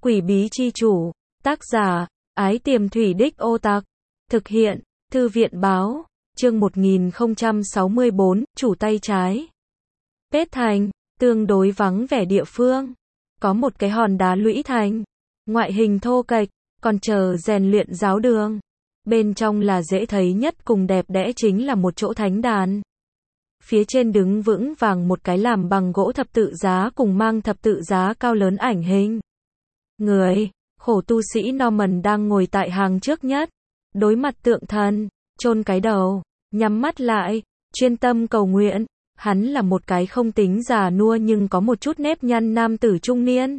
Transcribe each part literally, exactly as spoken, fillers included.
Quỷ bí chi chủ, tác giả, Ái Tiềm Thủy Đích Ô Tặc, thực hiện, Thư viện báo, chương một nghìn không trăm sáu mươi bốn, chủ tay trái. Pết Thành, tương đối vắng vẻ địa phương, có một cái hòn đá lũy thành, ngoại hình thô kệch, còn chờ rèn luyện giáo đường. Bên trong là dễ thấy nhất cùng đẹp đẽ chính là một chỗ thánh đàn. Phía trên đứng vững vàng một cái làm bằng gỗ thập tự giá cùng mang thập tự giá cao lớn ảnh hình. Người, khổ tu sĩ Norman đang ngồi tại hàng trước nhất, đối mặt tượng thần, chôn cái đầu, nhắm mắt lại, chuyên tâm cầu nguyện. Hắn là một cái không tính già nua nhưng có một chút nếp nhăn nam tử trung niên.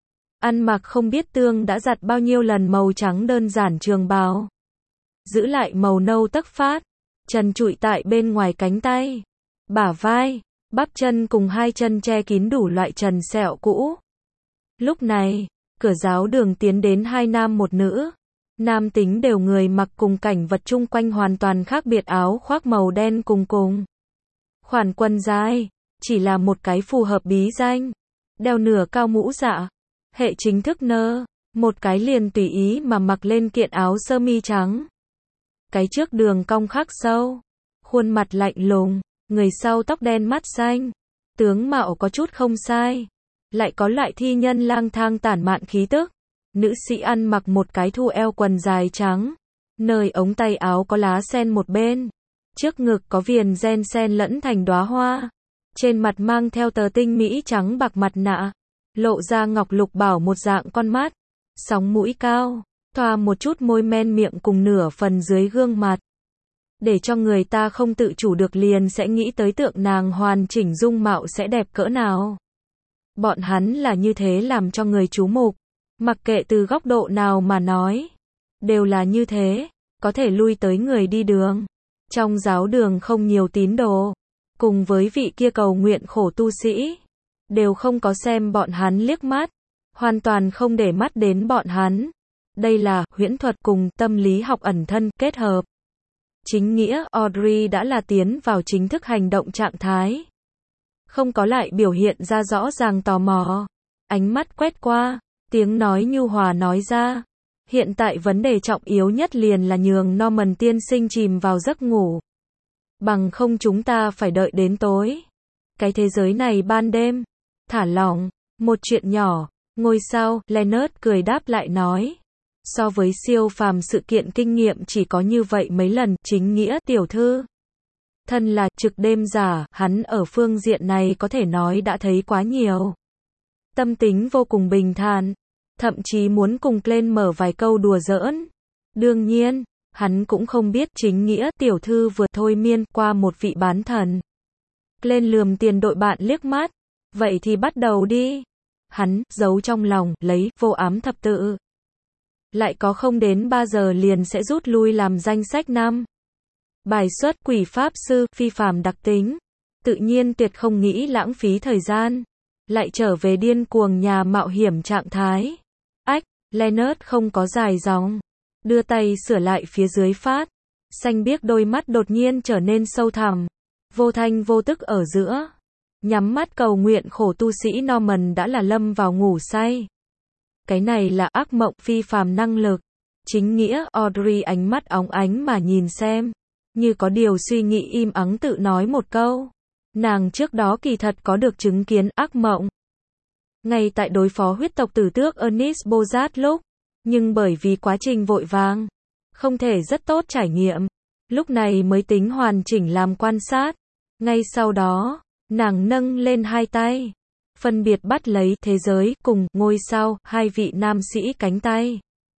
Ăn mặc không biết tương đã giặt bao nhiêu lần màu trắng đơn giản trường bào. Giữ lại màu nâu tấc phát, trần trụi tại bên ngoài cánh tay, bả vai, bắp chân cùng hai chân che kín đủ loại trần sẹo cũ. Lúc này, cửa giáo đường tiến đến hai nam một nữ. Nam tính đều người mặc cùng cảnh vật chung quanh hoàn toàn khác biệt, áo khoác màu đen cùng cùng. Khoản quần dài, chỉ là một cái phù hợp bí danh. Đeo nửa cao mũ dạ. Hệ chính thức nơ, một cái liền tùy ý mà mặc lên kiện áo sơ mi trắng. Cái trước đường cong khắc sâu, khuôn mặt lạnh lùng, người sau tóc đen mắt xanh. Tướng mạo có chút không sai, lại có loại thi nhân lang thang tản mạn khí tức. Nữ sĩ ăn mặc một cái thu eo quần dài trắng, nơi ống tay áo có lá sen một bên, trước ngực có viền ren sen lẫn thành đóa hoa, trên mặt mang theo tờ tinh mỹ trắng bạc mặt nạ, lộ ra ngọc lục bảo một dạng con mắt, sóng mũi cao, thoa một chút môi men miệng cùng nửa phần dưới gương mặt, để cho người ta không tự chủ được liền sẽ nghĩ tới tượng nàng hoàn chỉnh dung mạo sẽ đẹp cỡ nào. Bọn hắn là như thế làm cho người chú mục. Mặc kệ từ góc độ nào mà nói, đều là như thế, có thể lui tới người đi đường. Trong giáo đường không nhiều tín đồ, cùng với vị kia cầu nguyện khổ tu sĩ, đều không có xem bọn hắn liếc mắt, hoàn toàn không để mắt đến bọn hắn. Đây là huyễn thuật cùng tâm lý học ẩn thân kết hợp. Chính nghĩa Audrey đã là tiến vào chính thức hành động trạng thái. Không có lại biểu hiện ra rõ ràng tò mò, ánh mắt quét qua. Tiếng nói nhu hòa nói ra, hiện tại vấn đề trọng yếu nhất liền là nhường Norman tiên sinh chìm vào giấc ngủ. Bằng không chúng ta phải đợi đến tối. Cái thế giới này ban đêm, thả lỏng, một chuyện nhỏ, ngôi sao, Leonard cười đáp lại nói. So với siêu phàm sự kiện kinh nghiệm chỉ có như vậy mấy lần, chính nghĩa tiểu thư. Thân là trực đêm giả, hắn ở phương diện này có thể nói đã thấy quá nhiều. Tâm tính vô cùng bình thản. Thậm chí muốn cùng Glenn mở vài câu đùa giỡn. Đương nhiên, hắn cũng không biết chính nghĩa tiểu thư vừa thôi miên qua một vị bán thần. Glenn lườm tiền đội bạn liếc mắt. Vậy thì bắt đầu đi. Hắn, giấu trong lòng, lấy, vô ám thập tự. Lại có không đến ba giờ liền sẽ rút lui làm danh sách năm. Bài xuất quỷ pháp sư, phi phàm đặc tính. Tự nhiên tuyệt không nghĩ lãng phí thời gian. Lại trở về điên cuồng nhà mạo hiểm trạng thái. Ách, Leonard không có dài dòng. Đưa tay sửa lại phía dưới phát. Xanh biếc đôi mắt đột nhiên trở nên sâu thẳm. Vô thanh vô tức ở giữa. Nhắm mắt cầu nguyện khổ tu sĩ Norman đã là lâm vào ngủ say. Cái này là ác mộng phi phàm năng lực. Chính nghĩa Audrey ánh mắt óng ánh mà nhìn xem. Như có điều suy nghĩ im ắng tự nói một câu. Nàng trước đó kỳ thật có được chứng kiến ác mộng. Ngay tại đối phó huyết tộc tử tước Ernest Bozat lúc, nhưng bởi vì quá trình vội vàng, không thể rất tốt trải nghiệm, lúc này mới tính hoàn chỉnh làm quan sát. Ngay sau đó, nàng nâng lên hai tay, phân biệt bắt lấy thế giới cùng ngôi sao, hai vị nam sĩ cánh tay.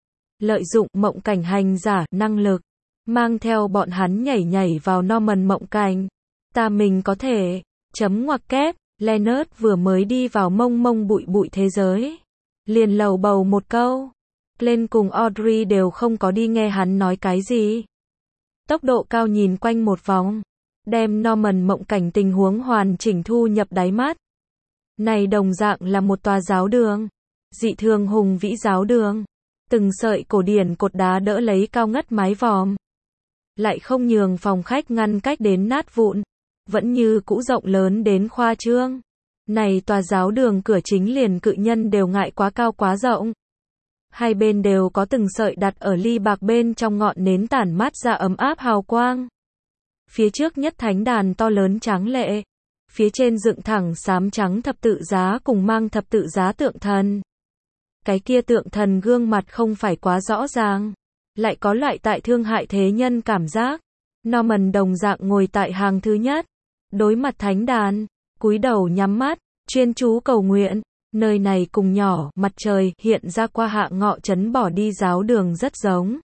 Lợi dụng mộng cảnh hành giả năng lực, mang theo bọn hắn nhảy nhảy vào Norman mộng cảnh. Ta mình có thể, chấm ngoặc kép. Leonard vừa mới đi vào mông mông bụi bụi thế giới, liền lầu bầu một câu. Glenn cùng Audrey đều không có đi nghe hắn nói cái gì. Tốc độ cao nhìn quanh một vòng, đem Norman mộng cảnh tình huống hoàn chỉnh thu nhập đáy mắt. Này đồng dạng là một tòa giáo đường, dị thường hùng vĩ giáo đường, từng sợi cổ điển cột đá đỡ lấy cao ngất mái vòm, lại không nhường phòng khách ngăn cách đến nát vụn. Vẫn như cũ rộng lớn đến khoa trương. Này tòa giáo đường cửa chính liền cự nhân đều ngại quá cao quá rộng. Hai bên đều có từng sợi đặt ở ly bạc bên trong ngọn nến tản mát ra ấm áp hào quang. Phía trước nhất thánh đàn to lớn tráng lệ. Phía trên dựng thẳng xám trắng thập tự giá cùng mang thập tự giá tượng thần. Cái kia tượng thần gương mặt không phải quá rõ ràng. Lại có loại tại thương hại thế nhân cảm giác. Norman đồng dạng ngồi tại hàng thứ nhất. Đối mặt thánh đàn. Cúi đầu nhắm mắt. Chuyên chú cầu nguyện. Nơi này cùng nhỏ mặt trời hiện ra qua hạ ngọ trấn bỏ đi giáo đường rất giống.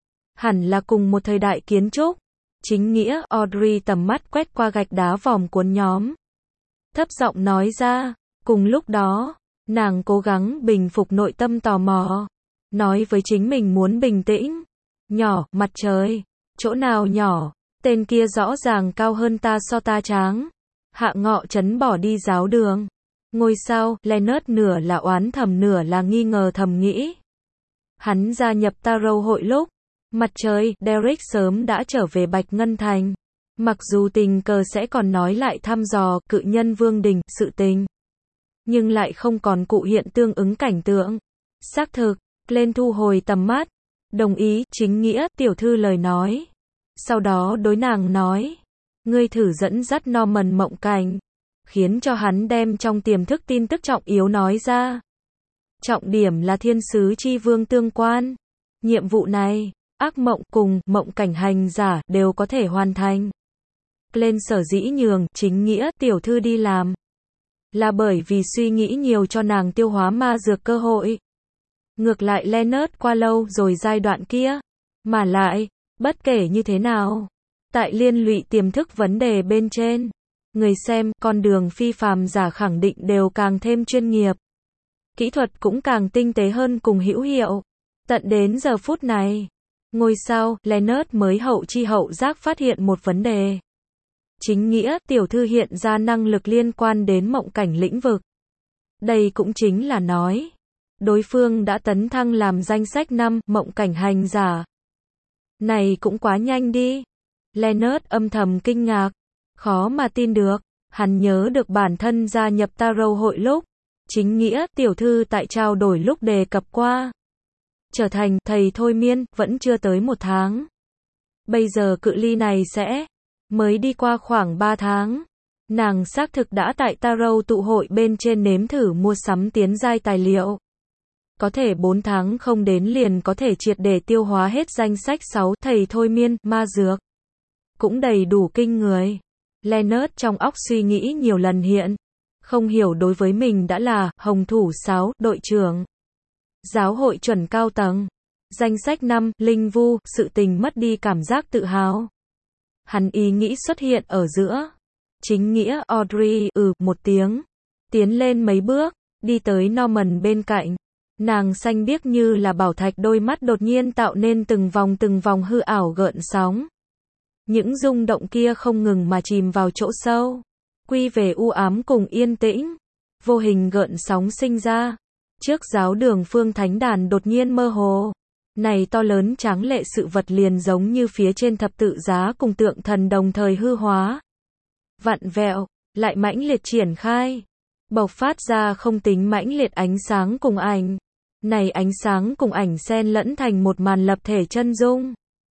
Hẳn là cùng một thời đại kiến trúc. Chính nghĩa Audrey tầm mắt quét qua gạch đá vòm cuốn nhóm. Thấp giọng nói ra. Cùng lúc đó, nàng cố gắng bình phục nội tâm tò mò. Nói với chính mình muốn bình tĩnh. Nhỏ, mặt trời. Chỗ nào nhỏ? Tên kia rõ ràng cao hơn ta so ta tráng. Hạ ngọ trấn bỏ đi giáo đường. Ngôi sao, Leonard nửa là oán thầm nửa là nghi ngờ thầm nghĩ. Hắn gia nhập Tarot hội lúc. Mặt trời, Derek sớm đã trở về Bạch Ngân Thành. Mặc dù tình cờ sẽ còn nói lại thăm dò cự nhân Vương Đình, sự tình. Nhưng lại không còn cụ hiện tương ứng cảnh tượng. Xác thực, lên thu hồi tầm mắt. Đồng ý, chính nghĩa, tiểu thư lời nói. Sau đó đối nàng nói. Ngươi thử dẫn dắt Norman mộng cảnh. Khiến cho hắn đem trong tiềm thức tin tức trọng yếu nói ra. Trọng điểm là thiên sứ chi vương tương quan. Nhiệm vụ này, ác mộng cùng mộng cảnh hành giả đều có thể hoàn thành. Lên sở dĩ nhường chính nghĩa tiểu thư đi làm. Là bởi vì suy nghĩ nhiều cho nàng tiêu hóa ma dược cơ hội. Ngược lại Leonard qua lâu rồi giai đoạn kia. Mà lại, bất kể như thế nào. Tại liên lụy tiềm thức vấn đề bên trên. Người xem, con đường phi phàm giả khẳng định đều càng thêm chuyên nghiệp. Kỹ thuật cũng càng tinh tế hơn cùng hữu hiệu. Tận đến giờ phút này, ngôi sao, Leonard mới hậu chi hậu giác phát hiện một vấn đề. Chính nghĩa, tiểu thư hiện ra năng lực liên quan đến mộng cảnh lĩnh vực. Đây cũng chính là nói. Đối phương đã tấn thăng làm danh sách năm mộng cảnh hành giả. Này cũng quá nhanh đi. Leonard âm thầm kinh ngạc. Khó mà tin được. Hắn nhớ được bản thân gia nhập Tarot hội lúc. Chính nghĩa, tiểu thư tại trao đổi lúc đề cập qua. Trở thành thầy thôi miên, vẫn chưa tới một tháng. Bây giờ cự ly này sẽ mới đi qua khoảng ba tháng. Nàng xác thực đã tại Tarot tụ hội bên trên nếm thử mua sắm tiến giai tài liệu. Có thể bốn tháng không đến liền có thể triệt để tiêu hóa hết danh sách sáu thầy thôi miên, ma dược. Cũng đầy đủ kinh người. Leonard trong óc suy nghĩ nhiều lần hiện. Không hiểu đối với mình đã là hồng thủ sáu đội trưởng. Giáo hội chuẩn cao tầng. Danh sách năm linh vu, sự tình mất đi cảm giác tự hào. Hắn ý nghĩ xuất hiện ở giữa. Chính nghĩa Audrey, ừ, một tiếng. Tiến lên mấy bước, đi tới Norman bên cạnh. Nàng xanh biếc như là bảo thạch đôi mắt đột nhiên tạo nên từng vòng từng vòng hư ảo gợn sóng. Những rung động kia không ngừng mà chìm vào chỗ sâu. Quy về u ám cùng yên tĩnh. Vô hình gợn sóng sinh ra. Trước giáo đường phương thánh đàn đột nhiên mơ hồ. Này to lớn tráng lệ sự vật liền giống như phía trên thập tự giá cùng tượng thần đồng thời hư hóa. Vặn vẹo, lại mãnh liệt triển khai. Bộc phát ra không tính mãnh liệt ánh sáng cùng ảnh. Này ánh sáng cùng ảnh xen lẫn thành một màn lập thể chân dung.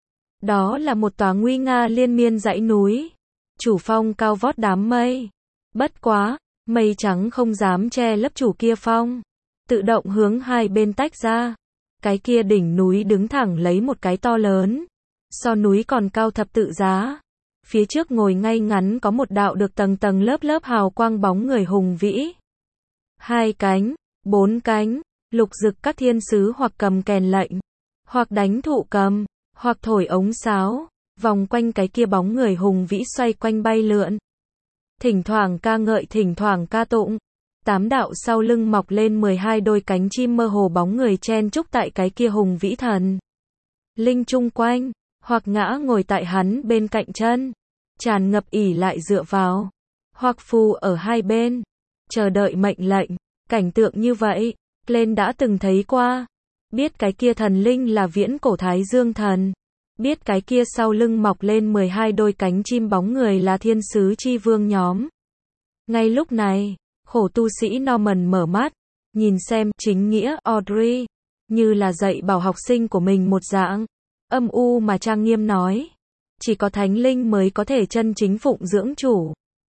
Đó là một tòa nguy nga liên miên dãy núi. Chủ phong cao vót đám mây. Bất quá, mây trắng không dám che lấp chủ kia phong. Tự động hướng hai bên tách ra. Cái kia đỉnh núi đứng thẳng lấy một cái to lớn. So núi còn cao thập tự giá. Phía trước ngồi ngay ngắn có một đạo được tầng tầng lớp lớp hào quang bóng người hùng vĩ. Hai cánh, bốn cánh, lục rực các thiên sứ hoặc cầm kèn lệnh, hoặc đánh thụ cầm, hoặc thổi ống sáo, vòng quanh cái kia bóng người hùng vĩ xoay quanh bay lượn. Thỉnh thoảng ca ngợi thỉnh thoảng ca tụng. Tám đạo sau lưng mọc lên mười hai đôi cánh chim mơ hồ bóng người chen chúc tại cái kia hùng vĩ thần. Linh chung quanh, hoặc ngã ngồi tại hắn bên cạnh chân, tràn ngập ỉ lại dựa vào, hoặc phù ở hai bên, chờ đợi mệnh lệnh. Cảnh tượng như vậy, Glenn đã từng thấy qua. Biết cái kia thần linh là viễn cổ Thái Dương thần. Biết cái kia sau lưng mọc lên mười hai đôi cánh chim bóng người là thiên sứ chi vương nhóm. Ngay lúc này, khổ tu sĩ Norman mở mắt, nhìn xem chính nghĩa Audrey. như là dạy bảo học sinh của mình một dạng. Âm u mà trang nghiêm nói. Chỉ có thánh linh mới có thể chân chính phụng dưỡng chủ.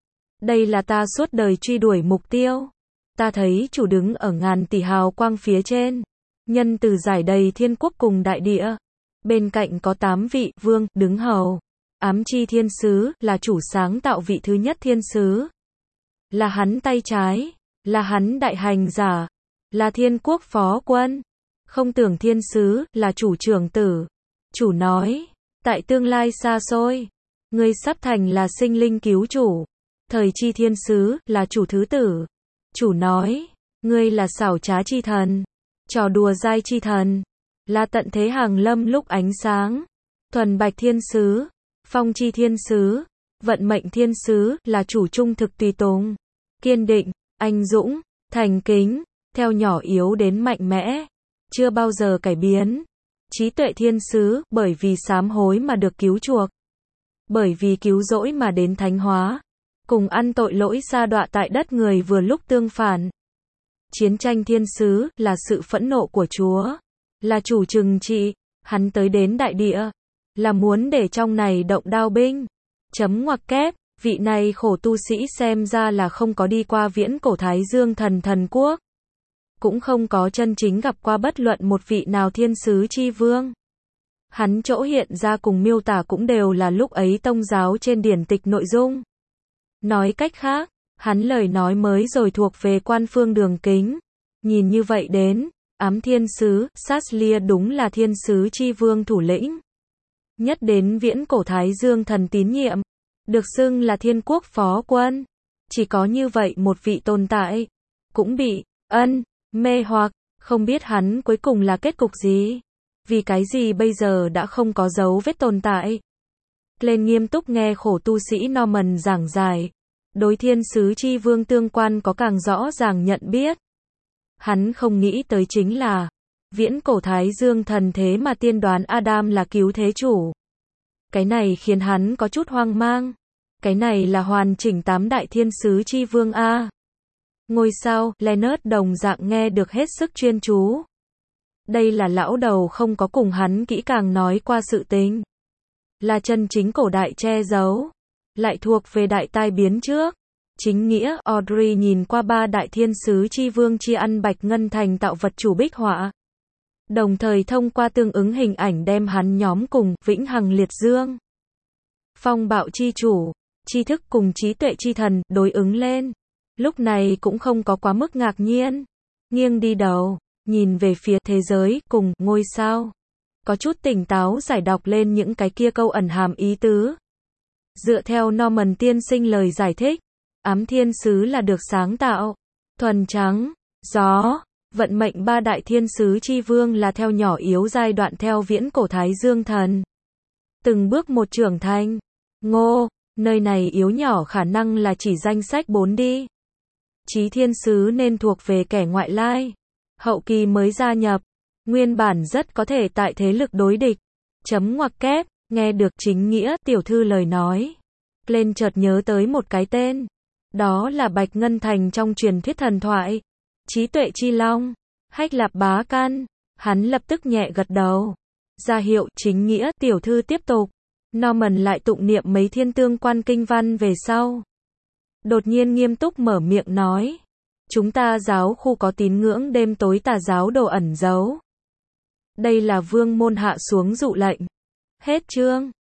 Đây là ta suốt đời truy đuổi mục tiêu. Ta thấy chủ đứng ở ngàn tỷ hào quang phía trên. Nhân từ giải đầy thiên quốc cùng đại địa. Bên cạnh có tám vị vương đứng hầu. Ám chi thiên sứ là chủ sáng tạo vị thứ nhất thiên sứ. Là hắn tay trái. Là hắn đại hành giả. Là thiên quốc phó quân. Không tưởng thiên sứ là chủ trưởng tử. Chủ nói. Tại tương lai xa xôi. Ngươi sắp thành là sinh linh cứu chủ. Thời chi thiên sứ là chủ thứ tử. Chủ nói. Ngươi là xảo trá chi thần. Trò đùa dai chi thần. Là tận thế hàng lâm lúc ánh sáng. Thuần bạch thiên sứ. Phong chi thiên sứ. Vận mệnh thiên sứ là chủ trung thực tùy tùng. Kiên định, anh dũng, thành kính, theo nhỏ yếu đến mạnh mẽ. Chưa bao giờ cải biến. Trí tuệ thiên sứ, bởi vì sám hối mà được cứu chuộc. Bởi vì cứu rỗi mà đến thánh hóa. Cùng ăn tội lỗi sa đọa tại đất người vừa lúc tương phản. Chiến tranh thiên sứ, là sự phẫn nộ của Chúa. Là chủ trừng trị, hắn tới đến đại địa. Là muốn để trong này động đao binh. Chấm ngoặc kép, vị này khổ tu sĩ xem ra là không có đi qua viễn cổ Thái Dương thần thần quốc. Cũng không có chân chính gặp qua bất luận một vị nào thiên sứ chi vương. Hắn chỗ hiện ra cùng miêu tả cũng đều là lúc ấy tông giáo trên điển tịch nội dung. Nói cách khác, hắn lời nói mới rồi thuộc về quan phương đường kính. Nhìn như vậy đến, ám thiên sứ, Saslia đúng là thiên sứ chi vương thủ lĩnh. Nhất đến viễn cổ Thái Dương thần tín nhiệm. Được xưng là thiên quốc phó quân. Chỉ có như vậy một vị tồn tại. Cũng bị, ân, mê hoặc, không biết hắn cuối cùng là kết cục gì. Vì cái gì bây giờ đã không có dấu vết tồn tại. Lên nghiêm túc nghe khổ tu sĩ Norman giảng giải. Đối thiên sứ chi vương tương quan có càng rõ ràng nhận biết. Hắn không nghĩ tới chính là viễn cổ Thái Dương thần thế mà tiên đoán Adam là cứu thế chủ. Cái này khiến hắn có chút hoang mang. Cái này là hoàn chỉnh tám đại thiên sứ chi vương A. Ngôi sao, Leonard đồng dạng nghe được hết sức chuyên chú. Đây là lão đầu không có cùng hắn kỹ càng nói qua sự tình. Là chân chính cổ đại che giấu. Lại thuộc về đại tai biến trước. Chính nghĩa, Audrey nhìn qua ba đại thiên sứ chi vương chia ăn bạch ngân thành tạo vật chủ bích họa. Đồng thời thông qua tương ứng hình ảnh đem hắn nhóm cùng vĩnh hằng liệt dương. Phong bạo chi chủ, tri thức cùng trí tuệ chi thần đối ứng lên. Lúc này cũng không có quá mức ngạc nhiên. Nghiêng đi đầu, nhìn về phía thế giới cùng ngôi sao. Có chút tỉnh táo giải đọc lên những cái kia câu ẩn hàm ý tứ. Dựa theo Norman tiên sinh lời giải thích, ám thiên sứ là được sáng tạo, thuần trắng, gió, vận mệnh ba đại thiên sứ chi vương là theo nhỏ yếu giai đoạn theo viễn cổ Thái Dương thần. Từng bước một trưởng thành. Ngô, nơi này yếu nhỏ khả năng là chỉ danh sách bốn đi. Chí thiên sứ nên thuộc về kẻ ngoại lai. Hậu kỳ mới gia nhập. Nguyên bản rất có thể tại thế lực đối địch. Chấm ngoặc kép, nghe được chính nghĩa tiểu thư lời nói. Lên chợt nhớ tới một cái tên. Đó là Bạch Ngân Thành trong truyền thuyết thần thoại. Trí tuệ chi long. Hách Lạp Bá Căn. Hắn lập tức nhẹ gật đầu. Ra hiệu chính nghĩa tiểu thư tiếp tục. Norman lại tụng niệm mấy thiên tương quan kinh văn về sau. Đột nhiên nghiêm túc mở miệng nói. Chúng ta giáo khu có tín ngưỡng đêm tối tà giáo đồ ẩn giấu. Đây là vương môn hạ xuống dụ lệnh. Hết chương.